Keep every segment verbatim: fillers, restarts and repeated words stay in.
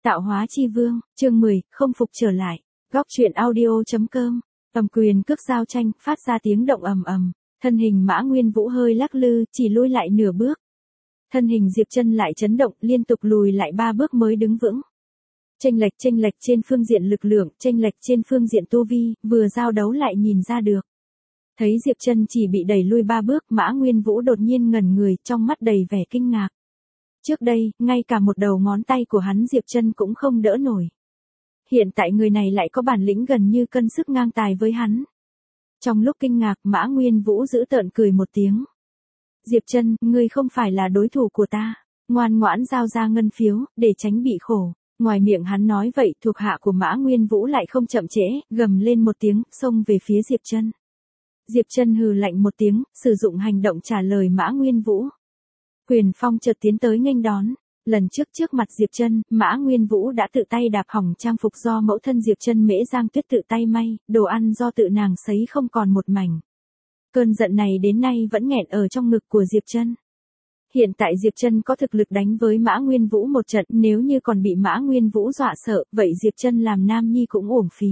Tạo hóa chi vương, chương mười, không phục trở lại. Góc truyện audio.com. Ầm quyền cước giao tranh, phát ra tiếng động ầm ầm. Thân hình Mã Nguyên Vũ hơi lắc lư, chỉ lùi lại nửa bước. Thân hình Diệp Chân lại chấn động, liên tục lùi lại ba bước mới đứng vững. Chênh lệch chênh lệch trên phương diện lực lượng, chênh lệch trên phương diện tu vi, vừa giao đấu lại nhìn ra được. Thấy Diệp Chân chỉ bị đẩy lui ba bước, Mã Nguyên Vũ đột nhiên ngẩn người, trong mắt đầy vẻ kinh ngạc. Trước đây, ngay cả một đầu ngón tay của hắn Diệp Chân cũng không đỡ nổi. Hiện tại người này lại có bản lĩnh gần như cân sức ngang tài với hắn. Trong lúc kinh ngạc, Mã Nguyên Vũ giễu tợn cười một tiếng. Diệp Chân, ngươi không phải là đối thủ của ta. Ngoan ngoãn giao ra ngân phiếu, để tránh bị khổ. Ngoài miệng hắn nói vậy, thuộc hạ của Mã Nguyên Vũ lại không chậm trễ, gầm lên một tiếng, xông về phía Diệp Chân. Diệp Chân hừ lạnh một tiếng, sử dụng hành động trả lời Mã Nguyên Vũ. Quyền phong chợt tiến tới nghênh đón. Lần trước trước mặt Diệp Chân, Mã Nguyên Vũ đã tự tay đạp hỏng trang phục do mẫu thân Diệp Chân Mễ Giang Tuyết tự tay may, đồ ăn do tự nàng sấy không còn một mảnh. Cơn giận này đến nay vẫn nghẹn ở trong ngực của Diệp Chân. Hiện tại Diệp Chân có thực lực đánh với Mã Nguyên Vũ một trận, nếu như còn bị Mã Nguyên Vũ dọa sợ, vậy Diệp Chân làm nam nhi cũng uổng phí.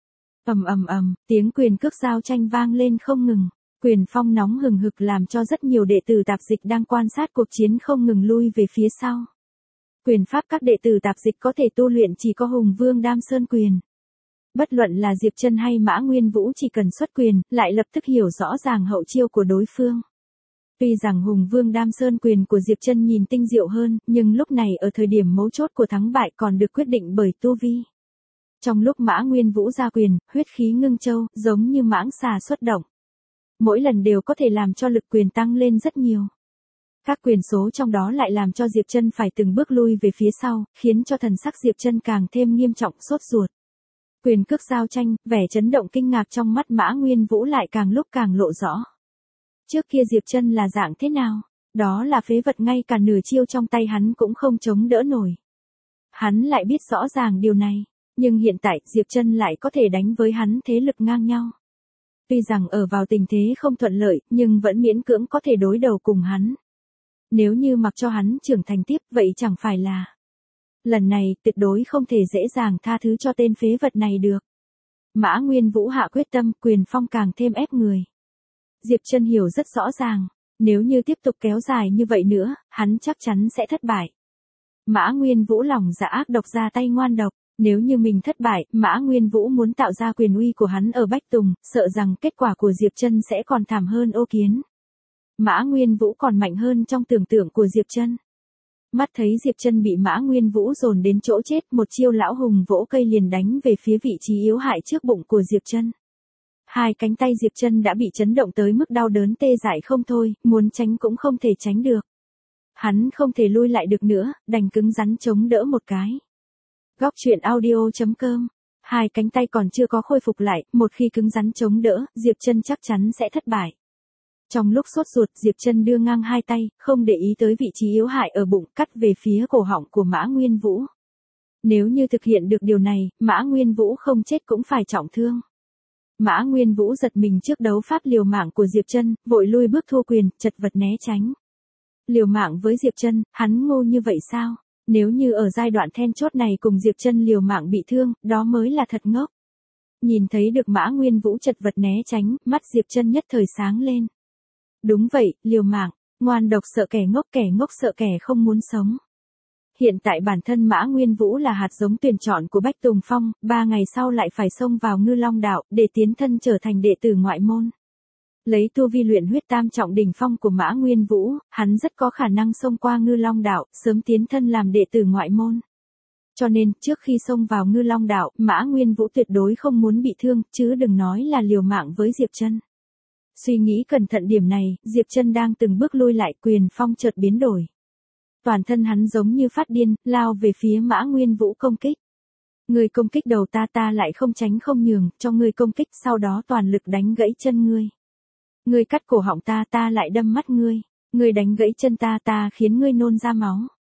Ầm ầm ầm, tiếng quyền cước giao tranh vang lên không ngừng. Quyền phong nóng hừng hực làm cho rất nhiều đệ tử tạp dịch đang quan sát cuộc chiến không ngừng lui về phía sau. Quyền pháp các đệ tử tạp dịch có thể tu luyện chỉ có Hùng Vương Đam Sơn quyền. Bất luận là Diệp Chân hay Mã Nguyên Vũ chỉ cần xuất quyền, lại lập tức hiểu rõ ràng hậu chiêu của đối phương. Tuy rằng Hùng Vương Đam Sơn quyền của Diệp Chân nhìn tinh diệu hơn, nhưng lúc này ở thời điểm mấu chốt của thắng bại còn được quyết định bởi tu vi. Trong lúc Mã Nguyên Vũ ra quyền, huyết khí ngưng châu, giống như mãng xà xuất động. Mỗi lần đều có thể làm cho lực quyền tăng lên rất nhiều. Các quyền số trong đó lại làm cho Diệp Chân phải từng bước lui về phía sau, khiến cho thần sắc Diệp Chân càng thêm nghiêm trọng sốt ruột. Quyền cước giao tranh, vẻ chấn động kinh ngạc trong mắt Mã Nguyên Vũ lại càng lúc càng lộ rõ. Trước kia Diệp Chân là dạng thế nào? Đó là phế vật, ngay cả nửa chiêu trong tay hắn cũng không chống đỡ nổi. Hắn lại biết rõ ràng điều này, nhưng hiện tại Diệp Chân lại có thể đánh với hắn thế lực ngang nhau. Tuy rằng ở vào tình thế không thuận lợi, nhưng vẫn miễn cưỡng có thể đối đầu cùng hắn. Nếu như mặc cho hắn trưởng thành tiếp, vậy chẳng phải là... Lần này, tuyệt đối không thể dễ dàng tha thứ cho tên phế vật này được. Mã Nguyên Vũ hạ quyết tâm, quyền phong càng thêm ép người. Diệp Chân hiểu rất rõ ràng, nếu như tiếp tục kéo dài như vậy nữa, hắn chắc chắn sẽ thất bại. Mã Nguyên Vũ lòng dạ ác độc, ra tay ngoan độc. Nếu như mình thất bại, Mã Nguyên Vũ muốn tạo ra quyền uy của hắn ở Bách Tùng, sợ rằng kết quả của Diệp Chân sẽ còn thảm hơn Ô Kiến. Mã Nguyên Vũ còn mạnh hơn trong tưởng tượng của Diệp Chân. Mắt thấy Diệp Chân bị Mã Nguyên Vũ dồn đến chỗ chết, một chiêu lão hùng vỗ cây liền đánh về phía vị trí yếu hại trước bụng của Diệp Chân. Hai cánh tay Diệp Chân đã bị chấn động tới mức đau đớn tê dại không thôi, muốn tránh cũng không thể tránh được. Hắn không thể lui lại được nữa, đành cứng rắn chống đỡ một cái. Góc truyện audio.com. Hai cánh tay còn chưa có khôi phục lại, một khi cứng rắn chống đỡ, Diệp Chân chắc chắn sẽ thất bại. Trong lúc sốt ruột, Diệp Chân đưa ngang hai tay, không để ý tới vị trí yếu hại ở bụng, cắt về phía cổ họng của Mã Nguyên Vũ. Nếu như thực hiện được điều này, Mã Nguyên Vũ không chết cũng phải trọng thương. Mã Nguyên Vũ giật mình trước đấu pháp liều mạng của Diệp Chân, vội lui bước thua quyền, chật vật né tránh. Liều mạng với Diệp Chân, hắn ngu như vậy sao? Nếu như ở giai đoạn then chốt này cùng Diệp Chân liều mạng bị thương, đó mới là thật ngốc. Nhìn thấy được Mã Nguyên Vũ chật vật né tránh, mắt Diệp Chân nhất thời sáng lên. Đúng vậy, liều mạng, ngoan độc sợ kẻ ngốc, kẻ ngốc sợ kẻ không muốn sống. Hiện tại bản thân Mã Nguyên Vũ là hạt giống tuyển chọn của Bách Tùng Phong, ba ngày sau lại phải xông vào Ngư Long Đạo, để tiến thân trở thành đệ tử ngoại môn. Lấy tu vi luyện huyết tam trọng đỉnh phong của Mã Nguyên Vũ, hắn rất có khả năng xông qua Ngư Long Đạo, sớm tiến thân làm đệ tử ngoại môn. Cho nên, trước khi xông vào Ngư Long Đạo, Mã Nguyên Vũ tuyệt đối không muốn bị thương, chứ đừng nói là liều mạng với Diệp Chân. Suy nghĩ cẩn thận điểm này, Diệp Chân đang từng bước lui lại, quyền phong chợt biến đổi. Toàn thân hắn giống như phát điên, lao về phía Mã Nguyên Vũ công kích. Người công kích đầu ta, ta lại không tránh không nhường, cho ngươi công kích, sau đó toàn lực đánh gãy chân ngươi. Ngươi cắt cổ họng ta, ta lại đâm mắt ngươi. Ngươi đánh gãy chân ta, ta khiến ngươi nôn ra máu.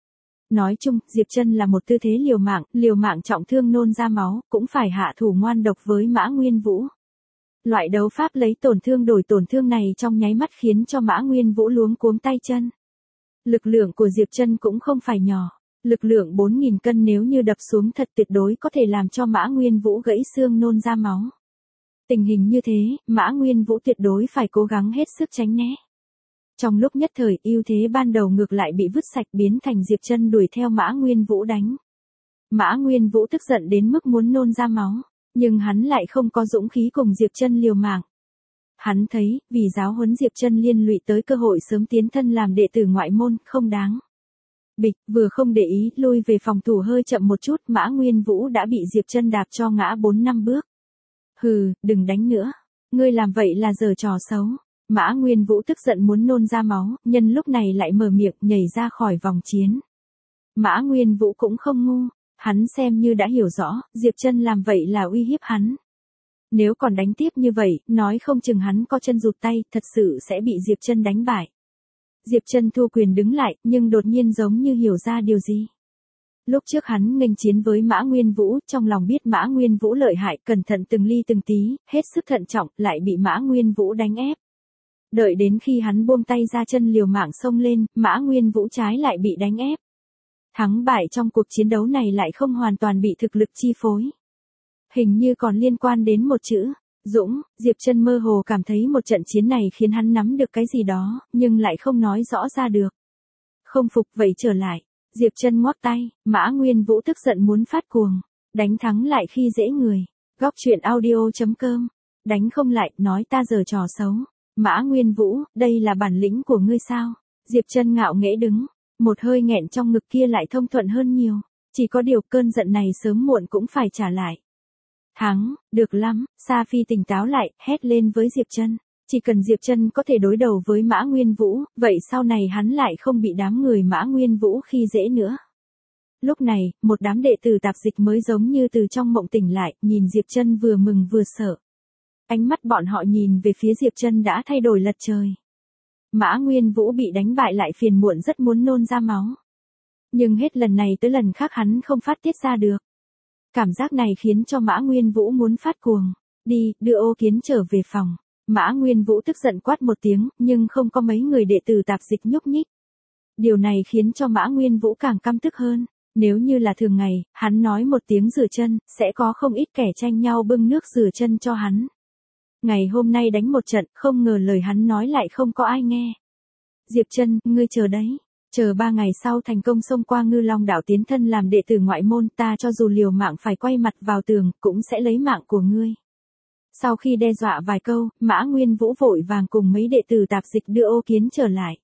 Nói chung, Diệp Chân là một tư thế liều mạng, liều mạng trọng thương nôn ra máu, cũng phải hạ thủ ngoan độc với Mã Nguyên Vũ. Loại đấu pháp lấy tổn thương đổi tổn thương này trong nháy mắt khiến cho Mã Nguyên Vũ luống cuống tay chân. Lực lượng của Diệp Chân cũng không phải nhỏ. Lực lượng bốn nghìn cân nếu như đập xuống thật tuyệt đối có thể làm cho Mã Nguyên Vũ gãy xương nôn ra máu. Tình hình như thế, Mã Nguyên Vũ tuyệt đối phải cố gắng hết sức tránh né. Trong lúc nhất thời, ưu thế ban đầu ngược lại bị vứt sạch biến thành Diệp Trân đuổi theo Mã Nguyên Vũ đánh. Mã Nguyên Vũ tức giận đến mức muốn nôn ra máu, nhưng hắn lại không có dũng khí cùng Diệp Trân liều mạng. Hắn thấy, vì giáo huấn Diệp Trân liên lụy tới cơ hội sớm tiến thân làm đệ tử ngoại môn, không đáng. Bịch, vừa không để ý, lui về phòng thủ hơi chậm một chút, Mã Nguyên Vũ đã bị Diệp Trân đạp cho ngã bốn năm bước. Hừ, đừng đánh nữa. Ngươi làm vậy là giở trò xấu. Mã Nguyên Vũ tức giận muốn nôn ra máu, nhân lúc này lại mở miệng nhảy ra khỏi vòng chiến. Mã Nguyên Vũ cũng không ngu, hắn xem như đã hiểu rõ, Diệp Trân làm vậy là uy hiếp hắn. Nếu còn đánh tiếp như vậy, nói không chừng hắn có chân rụt tay, thật sự sẽ bị Diệp Trân đánh bại. Diệp Trân thu quyền đứng lại, nhưng đột nhiên giống như hiểu ra điều gì. Lúc trước hắn nghênh chiến với Mã Nguyên Vũ, trong lòng biết Mã Nguyên Vũ lợi hại, cẩn thận từng ly từng tí, hết sức thận trọng, lại bị Mã Nguyên Vũ đánh ép. Đợi đến khi hắn buông tay ra chân liều mạng xông lên, Mã Nguyên Vũ trái lại bị đánh ép. Thắng bại trong cuộc chiến đấu này lại không hoàn toàn bị thực lực chi phối. Hình như còn liên quan đến một chữ, dũng. Diệp Trân mơ hồ cảm thấy một trận chiến này khiến hắn nắm được cái gì đó, nhưng lại không nói rõ ra được. Không phục vậy trở lại. Diệp Trân ngoắc tay, Mã Nguyên Vũ tức giận muốn phát cuồng. Đánh thắng lại khi dễ người. Góc truyện audio chấm com. Đánh không lại, nói ta giở trò xấu. Mã Nguyên Vũ, đây là bản lĩnh của ngươi sao? Diệp Trân ngạo nghễ đứng. Một hơi nghẹn trong ngực kia lại thông thuận hơn nhiều. Chỉ có điều cơn giận này sớm muộn cũng phải trả lại. Thắng, được lắm. Sa Phi tỉnh táo lại, hét lên với Diệp Trân. Chỉ cần Diệp Trân có thể đối đầu với Mã Nguyên Vũ, vậy sau này hắn lại không bị đám người Mã Nguyên Vũ khi dễ nữa. Lúc này, một đám đệ tử tạp dịch mới giống như từ trong mộng tỉnh lại, nhìn Diệp Trân vừa mừng vừa sợ. Ánh mắt bọn họ nhìn về phía Diệp Trân đã thay đổi lật trời. Mã Nguyên Vũ bị đánh bại lại phiền muộn rất muốn nôn ra máu. Nhưng hết lần này tới lần khác hắn không phát tiết ra được. Cảm giác này khiến cho Mã Nguyên Vũ muốn phát cuồng. Đi, đưa Ô Kiến trở về phòng. Mã Nguyên Vũ tức giận quát một tiếng, nhưng không có mấy người đệ tử tạp dịch nhúc nhích. Điều này khiến cho Mã Nguyên Vũ càng căm tức hơn. Nếu như là thường ngày, hắn nói một tiếng rửa chân, sẽ có không ít kẻ tranh nhau bưng nước rửa chân cho hắn. Ngày hôm nay đánh một trận, không ngờ lời hắn nói lại không có ai nghe. Diệp Trân, ngươi chờ đấy. Chờ ba ngày sau thành công xông qua Ngư Long đảo tiến thân làm đệ tử ngoại môn, ta cho dù liều mạng phải quay mặt vào tường, cũng sẽ lấy mạng của ngươi. Sau khi đe dọa vài câu, Mã Nguyên Vũ vội vàng cùng mấy đệ tử tạp dịch đưa Ô Kiến trở lại.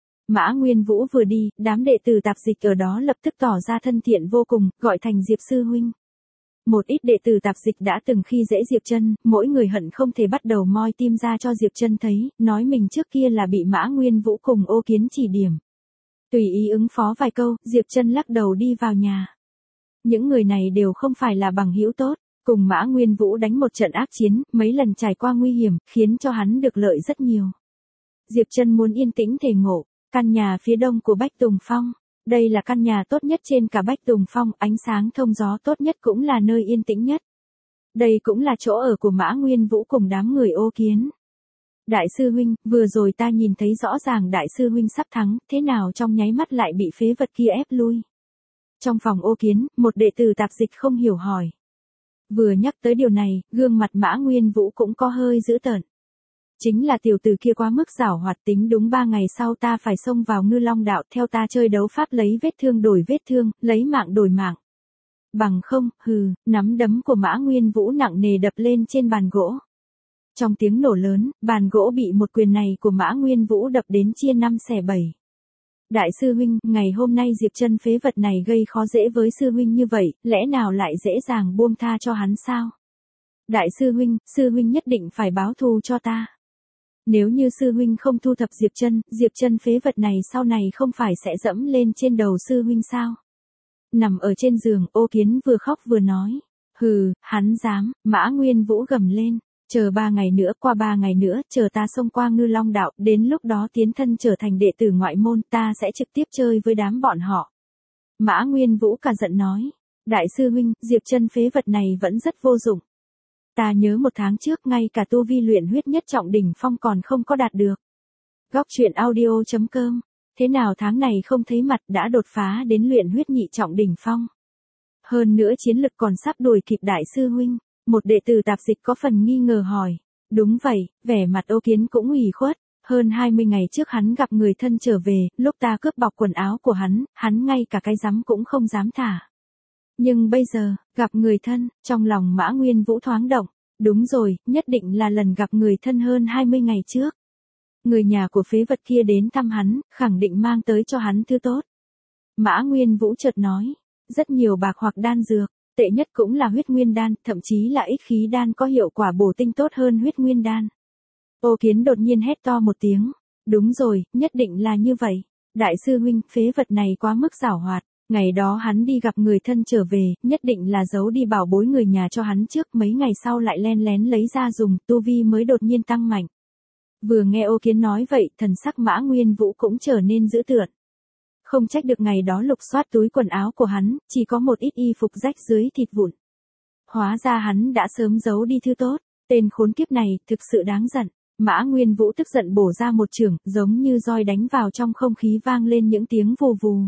Mã Nguyên Vũ vừa đi, đám đệ tử tạp dịch ở đó lập tức tỏ ra thân thiện vô cùng, gọi thành Diệp sư huynh. Một ít đệ tử tạp dịch đã từng khi dễ Diệp Trân, mỗi người hận không thể bắt đầu moi tim ra cho Diệp Trân thấy, nói mình trước kia là bị Mã Nguyên Vũ cùng Ô Kiến chỉ điểm. Tùy ý ứng phó vài câu, Diệp Trân lắc đầu đi vào nhà. Những người này đều không phải là bằng hữu tốt, cùng Mã Nguyên Vũ đánh một trận ác chiến, mấy lần trải qua nguy hiểm, khiến cho hắn được lợi rất nhiều. Diệp Trân muốn yên tĩnh thể ngộ, căn nhà phía đông của Bách Tùng Phong. Đây là căn nhà tốt nhất trên cả Bách Tùng Phong, ánh sáng thông gió tốt nhất cũng là nơi yên tĩnh nhất. Đây cũng là chỗ ở của Mã Nguyên Vũ cùng đám người Ô Kiến. Đại sư huynh, vừa rồi ta nhìn thấy rõ ràng đại sư huynh sắp thắng, thế nào trong nháy mắt lại bị phế vật kia ép lui. Trong phòng Ô Kiến, một đệ tử tạp dịch không hiểu hỏi. Vừa nhắc tới điều này, gương mặt Mã Nguyên Vũ cũng có hơi dữ tợn. Chính là tiểu tử kia quá mức giảo hoạt, tính đúng ba ngày sau ta phải xông vào Ngư Long đạo, theo ta chơi đấu pháp lấy vết thương đổi vết thương, lấy mạng đổi mạng. Bằng không, hừ, nắm đấm của Mã Nguyên Vũ nặng nề đập lên trên bàn gỗ. Trong tiếng nổ lớn, bàn gỗ bị một quyền này của Mã Nguyên Vũ đập đến chia năm xẻ bảy. Đại sư huynh, ngày hôm nay Diệp Trân phế vật này gây khó dễ với sư huynh như vậy, lẽ nào lại dễ dàng buông tha cho hắn sao? Đại sư huynh, sư huynh nhất định phải báo thù cho ta. Nếu như sư huynh không thu thập Diệp Trân, Diệp Trân phế vật này sau này không phải sẽ dẫm lên trên đầu sư huynh sao? Nằm ở trên giường, Ô Kiến vừa khóc vừa nói. Hừ, hắn dám, Mã Nguyên Vũ gầm lên. Chờ ba ngày nữa, qua ba ngày nữa, chờ ta xông qua Ngư Long đạo, đến lúc đó tiến thân trở thành đệ tử ngoại môn, ta sẽ trực tiếp chơi với đám bọn họ. Mã Nguyên Vũ cả giận nói. Đại sư huynh, Diệp Trân phế vật này vẫn rất vô dụng. Ta nhớ một tháng trước ngay cả tu vi luyện huyết nhất trọng đỉnh phong còn không có đạt được. Góc truyện audio chấm com Thế nào tháng này không thấy mặt đã đột phá đến luyện huyết nhị trọng đỉnh phong. Hơn nữa chiến lực còn sắp đuổi kịp đại sư huynh. Một đệ tử tạp dịch có phần nghi ngờ hỏi. Đúng vậy, vẻ mặt Ô Kiến cũng ủy khuất. Hơn hai mươi ngày trước hắn gặp người thân trở về, lúc ta cướp bọc quần áo của hắn, hắn ngay cả cái rắm cũng không dám thả. Nhưng bây giờ, gặp người thân, trong lòng Mã Nguyên Vũ thoáng động. Đúng rồi, nhất định là lần gặp người thân hơn hai mươi ngày trước. Người nhà của phế vật kia đến thăm hắn, khẳng định mang tới cho hắn thứ tốt. Mã Nguyên Vũ chợt nói, rất nhiều bạc hoặc đan dược, tệ nhất cũng là huyết nguyên đan, thậm chí là ích khí đan có hiệu quả bổ tinh tốt hơn huyết nguyên đan. Ô Kiến đột nhiên hét to một tiếng, đúng rồi, nhất định là như vậy. Đại sư huynh, phế vật này quá mức giảo hoạt. Ngày đó hắn đi gặp người thân trở về, nhất định là giấu đi bảo bối người nhà cho hắn trước, mấy ngày sau lại len lén lấy ra dùng, tu vi mới đột nhiên tăng mạnh. Vừa nghe Ô Kiến nói vậy, thần sắc Mã Nguyên Vũ cũng trở nên dữ tợn. Không trách được ngày đó lục soát túi quần áo của hắn, chỉ có một ít y phục rách dưới thịt vụn. Hóa ra hắn đã sớm giấu đi thứ tốt, tên khốn kiếp này thực sự đáng giận. Mã Nguyên Vũ tức giận bổ ra một chưởng, giống như roi đánh vào trong không khí vang lên những tiếng vù vù.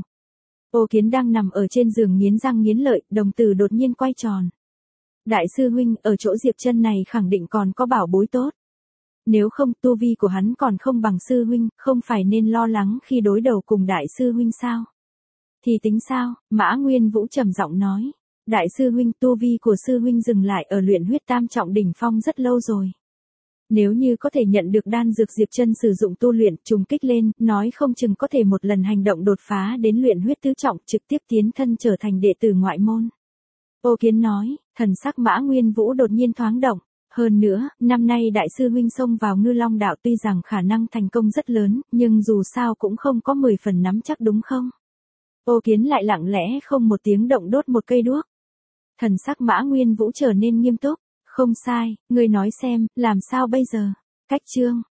Ô Kiến đang nằm ở trên giường nghiến răng nghiến lợi, đồng tử đột nhiên quay tròn. Đại sư huynh, ở chỗ Diệp Chân này khẳng định còn có bảo bối tốt. Nếu không, tu vi của hắn còn không bằng sư huynh, không phải nên lo lắng khi đối đầu cùng đại sư huynh sao? Thì tính sao? Mã Nguyên Vũ trầm giọng nói. Đại sư huynh, tu vi của sư huynh dừng lại ở luyện huyết tam trọng đỉnh phong rất lâu rồi. Nếu như có thể nhận được đan dược Diệp Chân sử dụng tu luyện, trùng kích lên, nói không chừng có thể một lần hành động đột phá đến luyện huyết tứ trọng, trực tiếp tiến thân trở thành đệ tử ngoại môn. Ô Kiến nói, thần sắc Mã Nguyên Vũ đột nhiên thoáng động. Hơn nữa, năm nay đại sư huynh xông vào Ngư Long đạo tuy rằng khả năng thành công rất lớn, nhưng dù sao cũng không có mười phần nắm chắc đúng không? Ô Kiến lại lặng lẽ không một tiếng động đốt một cây đuốc. Thần sắc Mã Nguyên Vũ trở nên nghiêm túc. Không sai, ngươi nói xem, làm sao bây giờ? Cách chương